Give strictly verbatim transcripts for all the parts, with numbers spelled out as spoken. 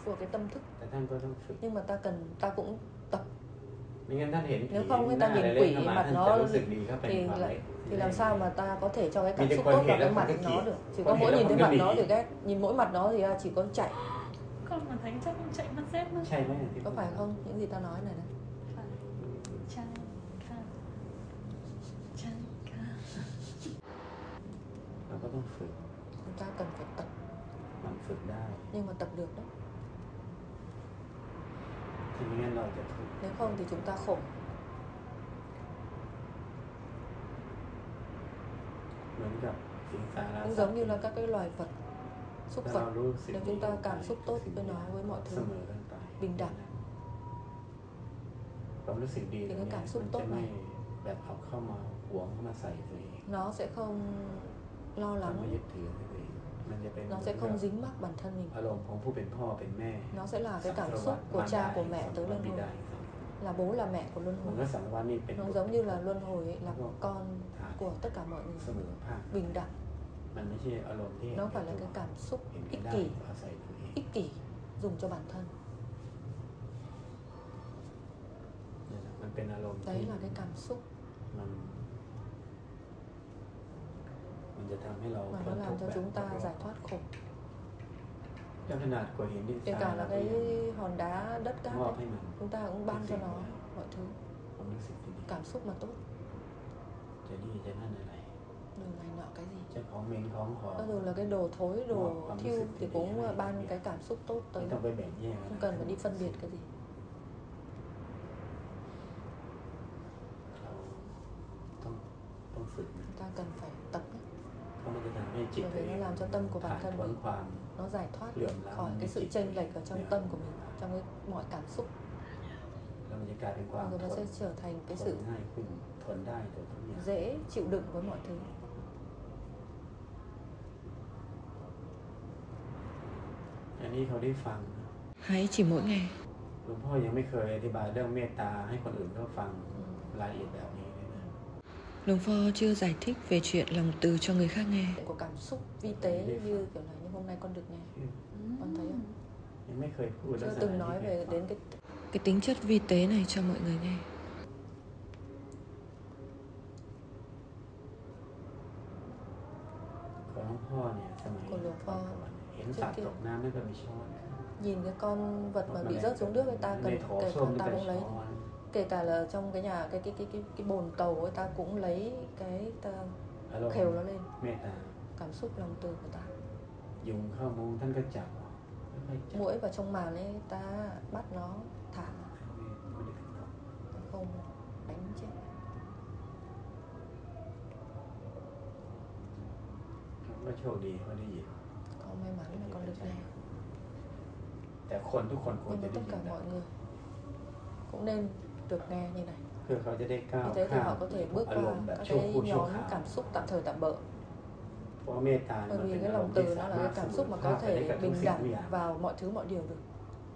của cái tâm thức. แต่ท่านก็ต้องฝึก Nhưng mà ta cần ta cũng tập. ไม่งั้นท่านเห็นผี Nếu không ห người น้า ta อะไร nhìn เล่น quỷ เข้ามา mặt ท่าน nó จะรู้สึกดีเข้าไปใน thì ความ là, เล็ก thì làm sao mà ta có thể cho cái cảm Vì xúc con tốt hiểu vào là cái không mặt cái nó kỹ. được. Chỉ Con có mỗi hiểu là nhìn thấy không mặt cái nó kỹ. thì ghét, nhìn mỗi mặt nó thì ta chỉ có chạy. Con mà thấy chắc không chạy mất dép mất. ใช่ไหมที่ Có phải không? Những gì ta nói này này. Phải. Chạy ca. Chạy ca. เราก็ต้องฝึก Chúng ta cần phải tập. มันฝึกได้ Nhưng mà tập được đó. ถ้าไม่งั้นเราจะทุกข์ Nếu không thì chúng ta khổ. เหมือนกับสิงสารา Cũng สัต giống ว์ như là các cái loài vật, súc ถ้า vật. เรารู้สึก Nếu chúng ta cảm xúc tốt với nó, với mọi เส thứ มอกันไป bình đẳng. ความรู้สึกดีตรง thì นี้ cái cảm xúc มัน tốt จะไม่ này แบบเอาเข้ามาหวงเข้ามาใส่ตัวเอง nó sẽ không lo มันไม่ lắng, ยึดถือตัวเองมันจะเป็น nó sẽ không dính mắc bản thân mình. อารมณ์ของผู้เป็นพ่อเป็นแม่ Nó sẽ là cái cảm xúc của cha của mẹ tới luân hồi, là bố là mẹ của luân มัน hồi. ก็สังวาสนี่เป็น Nó giống như là luân hồi ấy, là con của tất cả mọi เส người, มอภาค bình đẳng. มันไม่ใช่อารมณ์ที่ Nó phải là cái cảm xúc เห็นกัน ích ได้ kỷ, เอาใส่ตัวเอง ích kỷ dùng cho bản thân. นั่นแหละมันเป็นอารมณ์ที่ Đấy là cái cảm xúc มันมันจะทำให้เรา mà พ้ nó นทุ làm กข์ cho แบบ chúng ta giải thoát khổ. แล้วขนาดกว่าหินดินท Kể ราย cả เรา là ก็ cái ยัง hòn đá đất cát มอบ ấy, ให้มัน chúng ta cũng ban cho nó mọi thứ, ความรู้สึกที่ดี cảm xúc mà tốt. จะดีจะนั่นอะไร Đường này nọ cái gì, เจ้าของเหม็นของหอม cho dù là cái đồ thối, đồ thiêu thì cũng ban cái cảm xúc tốt ไม่ tới, ต้องไปแบ่งแยก không cần phải đi phân biệt cái gì. เราต้องต้องฝึกนะ Chúng ta cần phải tập ấy, เพราะมันจะทำให้จิต bởi vì nó làm cho tâm của ผ่า bản น thân พ้น mình ความ nó giải thoát Lượng lắm khỏi cái cái sự จิต chênh lệch ở trong Lượng. tâm của mình, trong cái mọi cảm xúc, แล้วมันจะกลายเป็นความ rồi ท nó น sẽ trở thành cái ทน sự ง่ายขึ้นทนได้ต่อทุกอย่าง dễ chịu đựng với mọi thứ. อันนี้เขาได้ฟัง Hãy chỉ mỗi ngày. หลวงพ่อยังไม่เคยอธิบายเรื่องเมตตาให้คนอื่นเขาฟังรายละเอียดแบบนี้เลยนะ Luồng Pho chưa giải thích về chuyện lòng từ cho người khác nghe. Của cảm xúc vi tế như kiểu này, nhưng hôm nay con được nghe. Con thấy không? ยังไม่เคยพูดลัก Chưa ษณะ từng นี้ nói ให้ về ฟัง đến cái cái tính chất vi tế này cho mọi người nghe. ของหลวงพ่อเนี่ยสมัย Của Luồng ก่อน Pho เห็นสัตว์ตกน้ำไม่ก็มีช้อน nhìn cái con vật mà bị rớt xuống nước người ta ใน cần โถ kể ส้วม cả นี่ ta เป็น cũng lấy, ช้อน kể cả là trong cái nhà cái cái cái cái cái bồn tàu ấy ta cũng lấy cái ta อารมณ์ khều nó lên, เมตตา cảm xúc lòng từ của ta. ยุงเข้ามุงท่านก็จับค่อยๆจับ Muỗi vào trong màn ấy ta bắt nó thả, ไม่ได้ถึงกับ không đánh chết. ก็โชคดีเขาได้ยิน Con may mắn là con được nghe. แต่คนทุกคนควร Nhưng จะ mà ได้ tất ยิ cả นนะ mọi người cũng nên được nghe như này. เพื่อเขาจะได้ก้าว Như thế thì ข้าม họ có thể bước อาร qua มณ์แบบ các ชั่ว cái คู่ชั่ว nhóm คราว cảm xúc tạm thời tạm bợ. เพราะเมตตา Bởi มัน vì เป็น cái อารม lòng ณ์ từ ที่ nó สา là มาร cái ถ cảm ส xúc มุ mà น có ภาพไปได้ thể กับทุก bình สิ่งทุกอย่าง đẳng vào mọi thứ mọi điều được.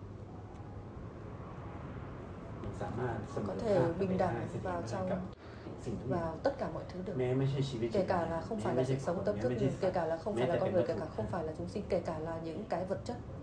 มันสามารถสมุน Có ภาพ thể ไป bình ได้ đẳng สถิต vào ได้กับ trong สิ่งทุกอย่าง vào tất cả mọi thứ được. แม้ไม่ใช่ชีวิต Kể cả là không phải là sự sống tâm thức, kể cả là không phải là con người, kể cả không phải là chúng sinh, kể cả là những cái vật chất.